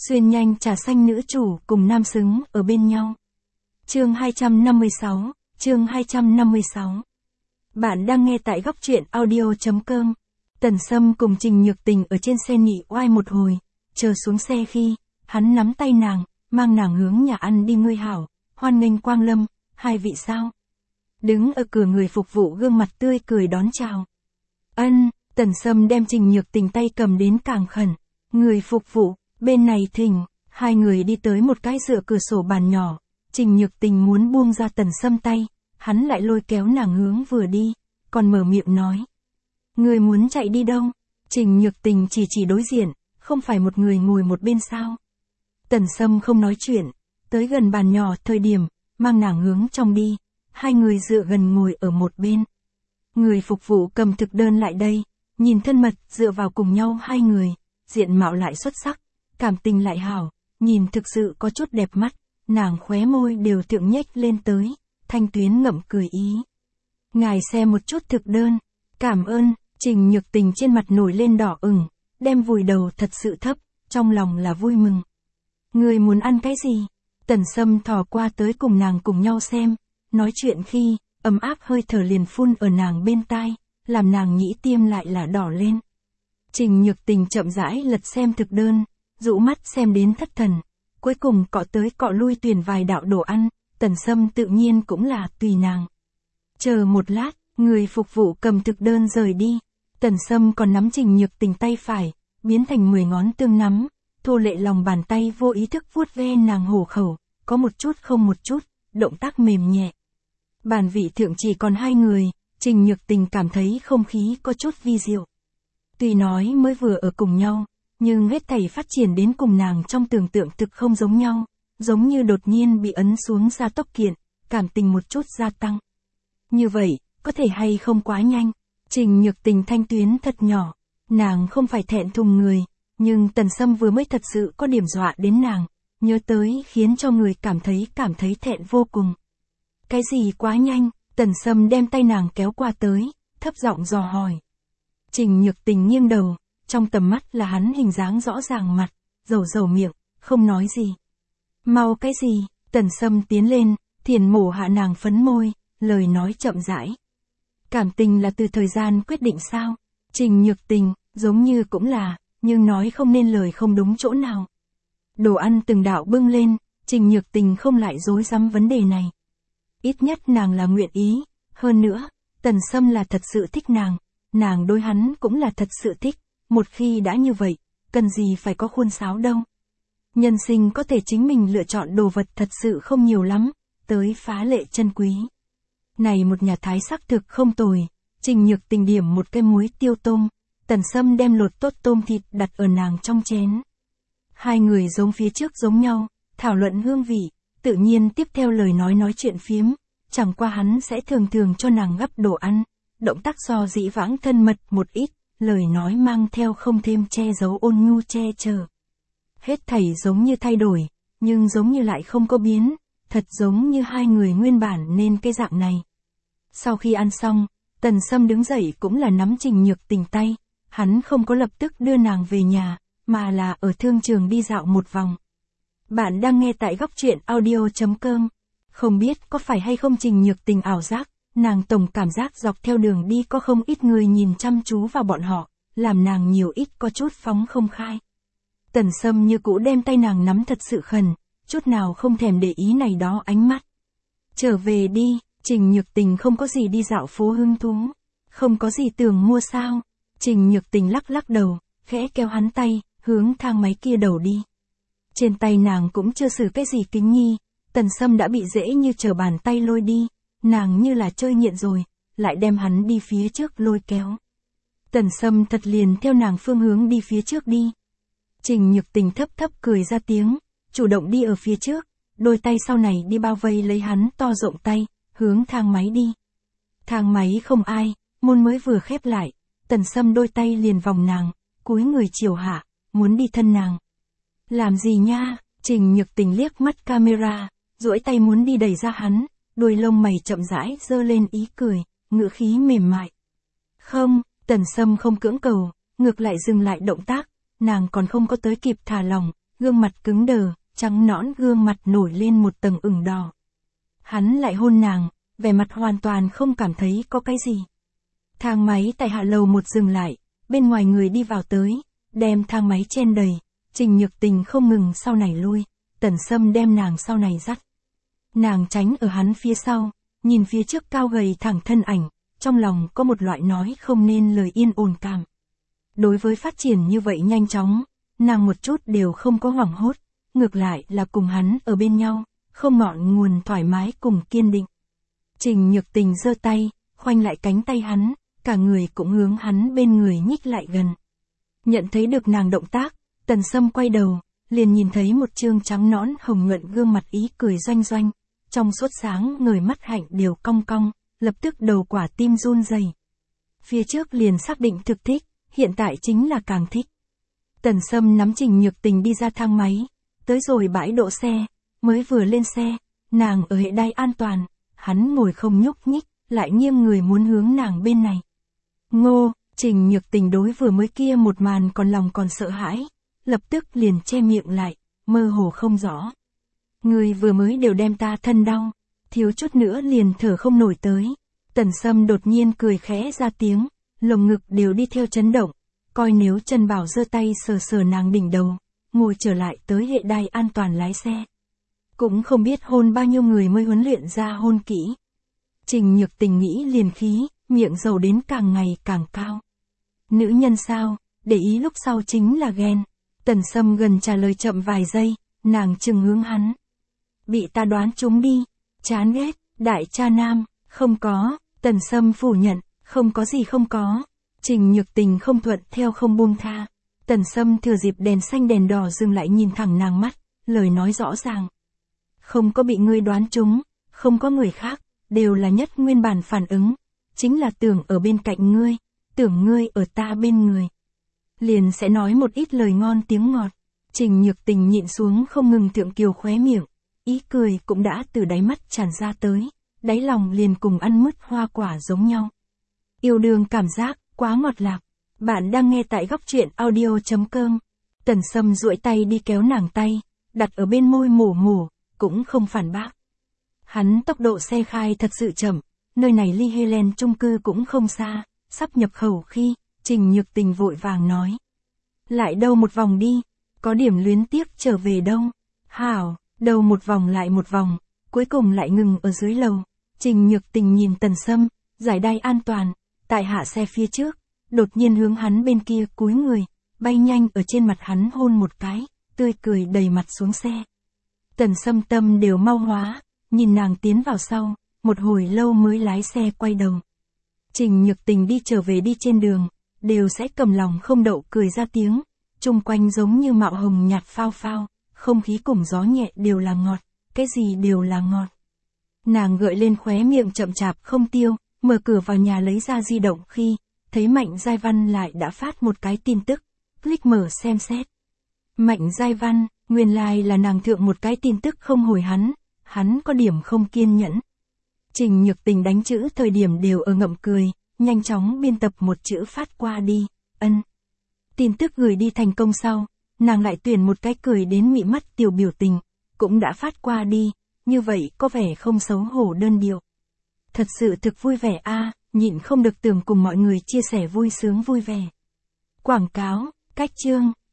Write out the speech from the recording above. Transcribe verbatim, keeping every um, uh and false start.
Xuyên nhanh trà xanh nữ chủ cùng nam xứng ở bên nhau. Chương hai trăm năm mươi sáu, chương hai trăm năm mươi sáu. Bạn đang nghe tại góc truyện audio.com. Tần Sâm cùng Trình Nhược Tình ở trên xe nhị oai một hồi, chờ xuống xe khi, hắn nắm tay nàng, mang nàng hướng nhà ăn đi. Ngươi hảo, hoan nghênh quang lâm, hai vị sao? Đứng ở cửa người phục vụ gương mặt tươi cười đón chào. Ân, Tần Sâm đem Trình Nhược Tình tay cầm đến càng khẩn. Người phục vụ, bên này thỉnh, hai người đi tới một cái dựa cửa sổ bàn nhỏ. Trình Nhược Tình muốn buông ra Tần Sâm tay, hắn lại lôi kéo nàng hướng vừa đi, còn mở miệng nói. Người muốn chạy đi đâu? Trình Nhược Tình chỉ chỉ đối diện, không phải một người ngồi một bên sao? Tần Sâm không nói chuyện, tới gần bàn nhỏ thời điểm, mang nàng hướng trong đi, hai người dựa gần ngồi ở một bên. Người phục vụ cầm thực đơn lại đây, nhìn thân mật dựa vào cùng nhau hai người, diện mạo lại xuất sắc, cảm tình lại hảo, nhìn thực sự có chút đẹp mắt, nàng khóe môi đều thượng nhếch lên tới, Thanh Tuyến ngậm cười ý. Ngài xem một chút thực đơn, cảm ơn. Trình Nhược Tình trên mặt nổi lên đỏ ửng, đem vùi đầu thật sự thấp, trong lòng là vui mừng. Người muốn ăn cái gì? Tần Sâm thò qua tới cùng nàng cùng nhau xem, nói chuyện khi, ấm áp hơi thở liền phun ở nàng bên tai, làm nàng nhĩ tiêm lại là đỏ lên. Trình Nhược Tình chậm rãi lật xem thực đơn, dụ mắt xem đến thất thần, cuối cùng cọ tới cọ lui tuyển vài đạo đồ ăn, Tần Sâm tự nhiên cũng là tùy nàng. Chờ một lát, người phục vụ cầm thực đơn rời đi. Tần Sâm còn nắm Trình Nhược Tình tay phải, biến thành mười ngón tương nắm, thô lệ lòng bàn tay vô ý thức vuốt ve nàng hổ khẩu, có một chút không một chút, động tác mềm nhẹ. Bàn vị thượng chỉ còn hai người, Trình Nhược Tình cảm thấy không khí có chút vi diệu. Tuy nói mới vừa ở cùng nhau, nhưng hết thảy phát triển đến cùng nàng trong tưởng tượng thực không giống nhau, giống như đột nhiên bị ấn xuống gia tốc kiện, cảm tình một chút gia tăng. Như vậy, có thể hay không quá nhanh? Trình Nhược Tình thanh tuyến thật nhỏ, nàng không phải thẹn thùng người, nhưng Tần Sâm vừa mới thật sự có điểm dọa đến nàng, nhớ tới khiến cho người cảm thấy cảm thấy thẹn vô cùng. Cái gì quá nhanh? Tần Sâm đem tay nàng kéo qua tới, thấp giọng dò hỏi. Trình Nhược Tình nghiêng đầu, trong tầm mắt là hắn hình dáng rõ ràng mặt, dầu dầu miệng, không nói gì. Mau cái gì? Tần Sâm tiến lên, thiền mổ hạ nàng phấn môi, lời nói chậm rãi. Cảm tình là từ thời gian quyết định sao? Trình Nhược Tình, giống như cũng là, nhưng nói không nên lời không đúng chỗ nào. Đồ ăn từng đạo bưng lên, Trình Nhược Tình không lại dối rắm vấn đề này. Ít nhất nàng là nguyện ý, hơn nữa, Tần Sâm là thật sự thích nàng, nàng đối hắn cũng là thật sự thích, một khi đã như vậy, cần gì phải có khuôn sáo đâu. Nhân sinh có thể chính mình lựa chọn đồ vật thật sự không nhiều lắm, tới phá lệ chân quý. Này một nhà thái sắc thực không tồi, Trình Nhược Tình điểm một cái muối tiêu tôm, Tần Sâm đem lột tốt tôm thịt đặt ở nàng trong chén. Hai người giống phía trước giống nhau, thảo luận hương vị, tự nhiên tiếp theo lời nói nói chuyện phiếm, chẳng qua hắn sẽ thường thường cho nàng gắp đồ ăn, động tác so dĩ vãng thân mật một ít, lời nói mang theo không thêm che giấu ôn nhu che chở. Hết thảy giống như thay đổi, nhưng giống như lại không có biến, thật giống như hai người nguyên bản nên cái dạng này. Sau khi ăn xong, Tần Sâm đứng dậy cũng là nắm Trình Nhược Tình tay, hắn không có lập tức đưa nàng về nhà, mà là ở thương trường đi dạo một vòng. Bạn đang nghe tại góc truyện audio.com. Không biết có phải hay không Trình Nhược Tình ảo giác, nàng tổng cảm giác dọc theo đường đi có không ít người nhìn chăm chú vào bọn họ, làm nàng nhiều ít có chút phóng không khai. Tần Sâm như cũ đem tay nàng nắm thật sự khẩn, chút nào không thèm để ý này đó ánh mắt. Trở về đi, Trình Nhược Tình không có gì đi dạo phố hứng thú, không có gì tưởng mua sao. Trình Nhược Tình lắc lắc đầu, khẽ kéo hắn tay, hướng thang máy kia đầu đi. Trên tay nàng cũng chưa xử cái gì kính nhi, Tần Sâm đã bị dễ như trở bàn tay lôi đi, nàng như là chơi nghiện rồi, lại đem hắn đi phía trước lôi kéo. Tần Sâm thật liền theo nàng phương hướng đi phía trước đi. Trình Nhược Tình thấp thấp cười ra tiếng, chủ động đi ở phía trước, đôi tay sau này đi bao vây lấy hắn to rộng tay, hướng thang máy đi. Thang máy không ai, môn mới vừa khép lại, Tần Sâm đôi tay liền vòng nàng, cúi người chiều hạ, muốn đi thân nàng. Làm gì nha? Trình Nhược Tình liếc mắt camera, duỗi tay muốn đi đẩy ra hắn, đuôi lông mày chậm rãi giơ lên ý cười, ngữ khí mềm mại. Không, Tần Sâm không cưỡng cầu, ngược lại dừng lại động tác, nàng còn không có tới kịp thả lỏng, gương mặt cứng đờ, trắng nõn gương mặt nổi lên một tầng ửng đỏ. Hắn lại hôn nàng, vẻ mặt hoàn toàn không cảm thấy có cái gì. Thang máy tại hạ lầu một dừng lại, bên ngoài người đi vào tới, đem thang máy chen đầy, Trình Nhược Tình không ngừng sau này lui, Tần Sâm đem nàng sau này dắt. Nàng tránh ở hắn phía sau, nhìn phía trước cao gầy thẳng thân ảnh, trong lòng có một loại nói không nên lời yên ổn cảm. Đối với phát triển như vậy nhanh chóng, nàng một chút đều không có hoảng hốt, ngược lại là cùng hắn ở bên nhau, không ngọn nguồn thoải mái cùng kiên định. Trình Nhược Tình giơ tay, khoanh lại cánh tay hắn, cả người cũng hướng hắn bên người nhích lại gần. Nhận thấy được nàng động tác, Tần Sâm quay đầu, liền nhìn thấy một trương trắng nõn hồng nhuận gương mặt ý cười doanh doanh, trong suốt sáng người mắt hạnh đều cong cong, lập tức đầu quả tim run rẩy. Phía trước liền xác định thực thích, hiện tại chính là càng thích. Tần Sâm nắm Trình Nhược Tình đi ra thang máy, tới rồi bãi đỗ xe, mới vừa lên xe, nàng ở hệ đai an toàn, hắn ngồi không nhúc nhích, lại nghiêng người muốn hướng nàng bên này. Ngô, Trình Nhược Tình đối vừa mới kia một màn còn lòng còn sợ hãi, lập tức liền che miệng lại, mơ hồ không rõ. Người vừa mới đều đem ta thân đau, thiếu chút nữa liền thở không nổi tới. Tần Sâm đột nhiên cười khẽ ra tiếng, lồng ngực đều đi theo chấn động, coi nếu Trần Bảo giơ tay sờ sờ nàng đỉnh đầu, ngồi trở lại tới hệ đai an toàn lái xe. Cũng không biết hôn bao nhiêu người mới huấn luyện ra hôn kỹ. Trình Nhược Tình nghĩ liền khí, miệng dầu đến càng ngày càng cao. Nữ nhân sao, để ý lúc sau chính là ghen. Tần Sâm gần trả lời chậm vài giây, nàng chừng hướng hắn. Bị ta đoán trúng đi, chán ghét, đại cha nam, không có, Tần Sâm phủ nhận, không có gì không có. Trình Nhược Tình không thuận theo không buông tha. Tần Sâm thừa dịp đèn xanh đèn đỏ dừng lại nhìn thẳng nàng mắt, lời nói rõ ràng. Không có bị ngươi đoán trúng, không có người khác, đều là nhất nguyên bản phản ứng. Chính là tưởng ở bên cạnh ngươi, tưởng ngươi ở ta bên người. Liền sẽ nói một ít lời ngon tiếng ngọt. Trình Nhược Tình nhịn xuống không ngừng thượng kiều khóe miệng, ý cười cũng đã từ đáy mắt tràn ra tới, đáy lòng liền cùng ăn mứt hoa quả giống nhau. Yêu đương cảm giác, quá ngọt lạc. Bạn đang nghe tại góc truyện audio chấm com. Tần Sâm duỗi tay đi kéo nàng tay, đặt ở bên môi mổ mổ, cũng không phản bác. Hắn tốc độ xe khai thật sự chậm, nơi này ly Helen chung cư cũng không xa, sắp nhập khẩu khi, Trình Nhược Tình vội vàng nói. Lại đâu một vòng đi, có điểm luyến tiếc trở về đâu. Hảo, đâu một vòng lại một vòng, cuối cùng lại ngừng ở dưới lầu. Trình Nhược Tình nhìn Tần Sâm, giải đai an toàn, tại hạ xe phía trước, đột nhiên hướng hắn bên kia cúi người, bay nhanh ở trên mặt hắn hôn một cái, tươi cười đầy mặt xuống xe. Tần Sâm tâm đều mau hóa, nhìn nàng tiến vào sau, một hồi lâu mới lái xe quay đầu. Trình Nhược Tình đi trở về đi trên đường, đều sẽ cầm lòng không đậu cười ra tiếng, chung quanh giống như mạo hồng nhạt phao phao, không khí cùng gió nhẹ đều là ngọt, cái gì đều là ngọt. Nàng gợi lên khóe miệng chậm chạp không tiêu, mở cửa vào nhà lấy ra di động khi, thấy Mạnh Giai Văn lại đã phát một cái tin tức, click mở xem xét. Mạnh Giai Văn, nguyên lai like là nàng thượng một cái tin tức không hồi hắn, hắn có điểm không kiên nhẫn. Trình Nhược Tình đánh chữ thời điểm đều ở ngậm cười, nhanh chóng biên tập một chữ phát qua đi, ân. Tin tức gửi đi thành công sau, nàng lại tuyển một cái cười đến mị mắt tiểu biểu tình, cũng đã phát qua đi, như vậy có vẻ không xấu hổ đơn điệu. Thật sự thực vui vẻ a, nhịn không được tưởng cùng mọi người chia sẻ vui sướng vui vẻ. Quảng cáo, cách chương.